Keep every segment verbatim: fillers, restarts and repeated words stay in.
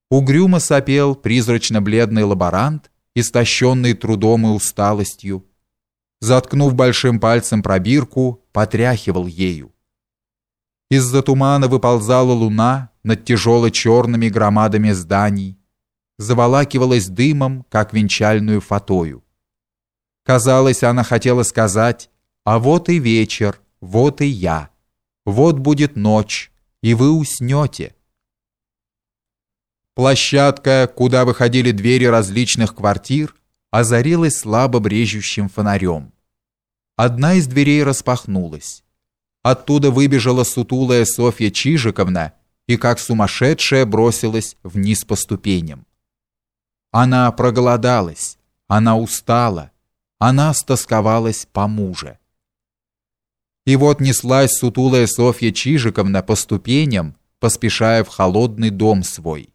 Угрюмо сопел призрачно-бледный лаборант, истощенный трудом и усталостью. Заткнув большим пальцем пробирку, потряхивал ею. Из-за тумана выползала луна над тяжело-черными громадами зданий, заволакивалась дымом, как венчальную фатою. Казалось, она хотела сказать: «А вот и вечер, вот и я, вот будет ночь, и вы уснете». Площадка, куда выходили двери различных квартир, озарилась слабо брежущим фонарем. Одна из дверей распахнулась. Оттуда выбежала сутулая Софья Чижиковна и, как сумасшедшая, бросилась вниз по ступеням. Она проголодалась, она устала, она стосковалась по муже. И вот неслась сутулая Софья Чижиковна по ступеням, поспешая в холодный дом свой.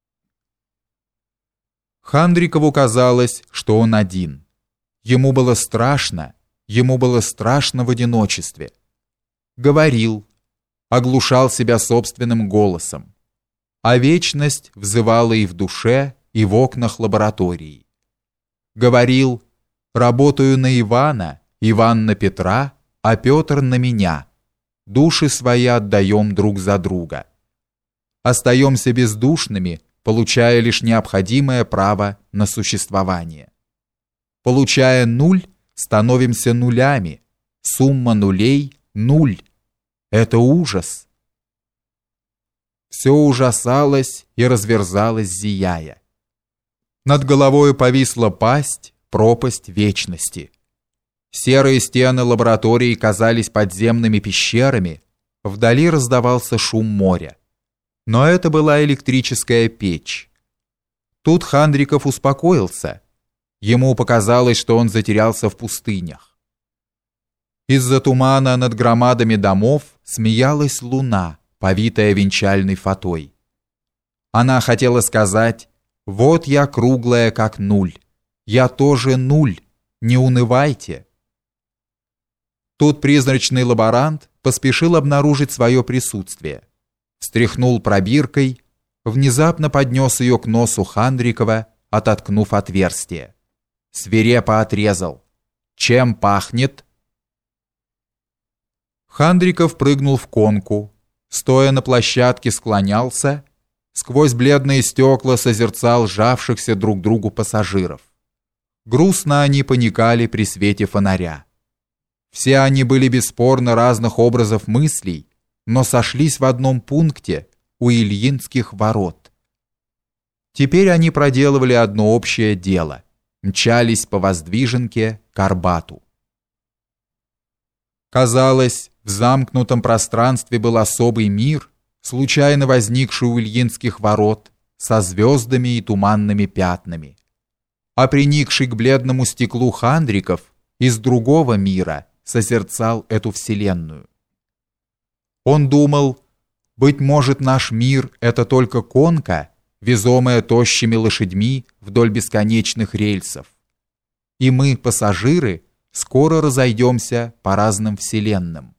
Хандрикову казалось, что он один. Ему было страшно, ему было страшно в одиночестве. Говорил, оглушал себя собственным голосом, а вечность взывала и в душе, и в окнах лаборатории. Говорил: работаю на Ивана, Иван на Петра, а Петр на меня. Души свои отдаем друг за друга. Остаемся бездушными, получая лишь необходимое право на существование. Получая нуль, становимся нулями. Сумма нулей – нуль. Это ужас. Все ужасалось и разверзалось, зияя. Над головой повисла пасть, пропасть вечности. Серые стены лаборатории казались подземными пещерами, вдали раздавался шум моря. Но это была электрическая печь. Тут Хандриков успокоился. Ему показалось, что он затерялся в пустынях. Из-за тумана над громадами домов смеялась луна, повитая венчальной фатой. Она хотела сказать: «Вот я круглая, как нуль. Я тоже нуль. Не унывайте». Тут призрачный лаборант поспешил обнаружить свое присутствие. Встряхнул пробиркой, внезапно поднес ее к носу Хандрикова, ототкнув отверстие. Свирепо отрезал: «Чем пахнет?» Хандриков прыгнул в конку, стоя на площадке склонялся, сквозь бледные стекла созерцал сжавшихся друг к другу пассажиров. Грустно они поникали при свете фонаря. Все они были бесспорно разных образов мыслей, но сошлись в одном пункте у Ильинских ворот. Теперь они проделывали одно общее дело, мчались по Воздвиженке к Арбату. Казалось, в замкнутом пространстве был особый мир, случайно возникший у Ильинских ворот, со звездами и туманными пятнами. А приникший к бледному стеклу Хандриков из другого мира созерцал эту вселенную. Он думал: быть может, наш мир — это только конка, везомая тощими лошадьми вдоль бесконечных рельсов. И мы, пассажиры, скоро разойдемся по разным вселенным.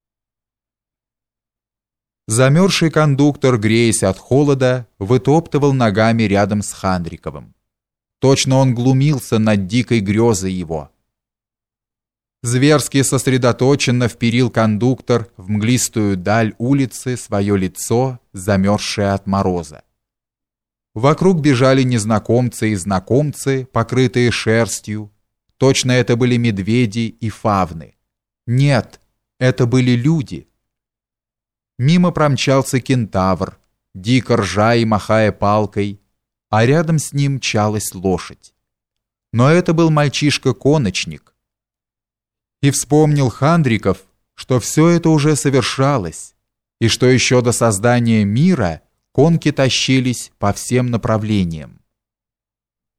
Замерзший кондуктор, греясь от холода, вытоптывал ногами рядом с Хандриковым. Точно он глумился над дикой грезой его. Зверски сосредоточенно вперил кондуктор в мглистую даль улицы свое лицо, замерзшее от мороза. Вокруг бежали незнакомцы и знакомцы, покрытые шерстью. Точно это были медведи и фавны. Нет, это были люди. Мимо промчался кентавр, дико ржа и махая палкой, а рядом с ним мчалась лошадь. Но это был мальчишка-коночник. И вспомнил Хандриков, что все это уже совершалось, и что еще до создания мира конки тащились по всем направлениям.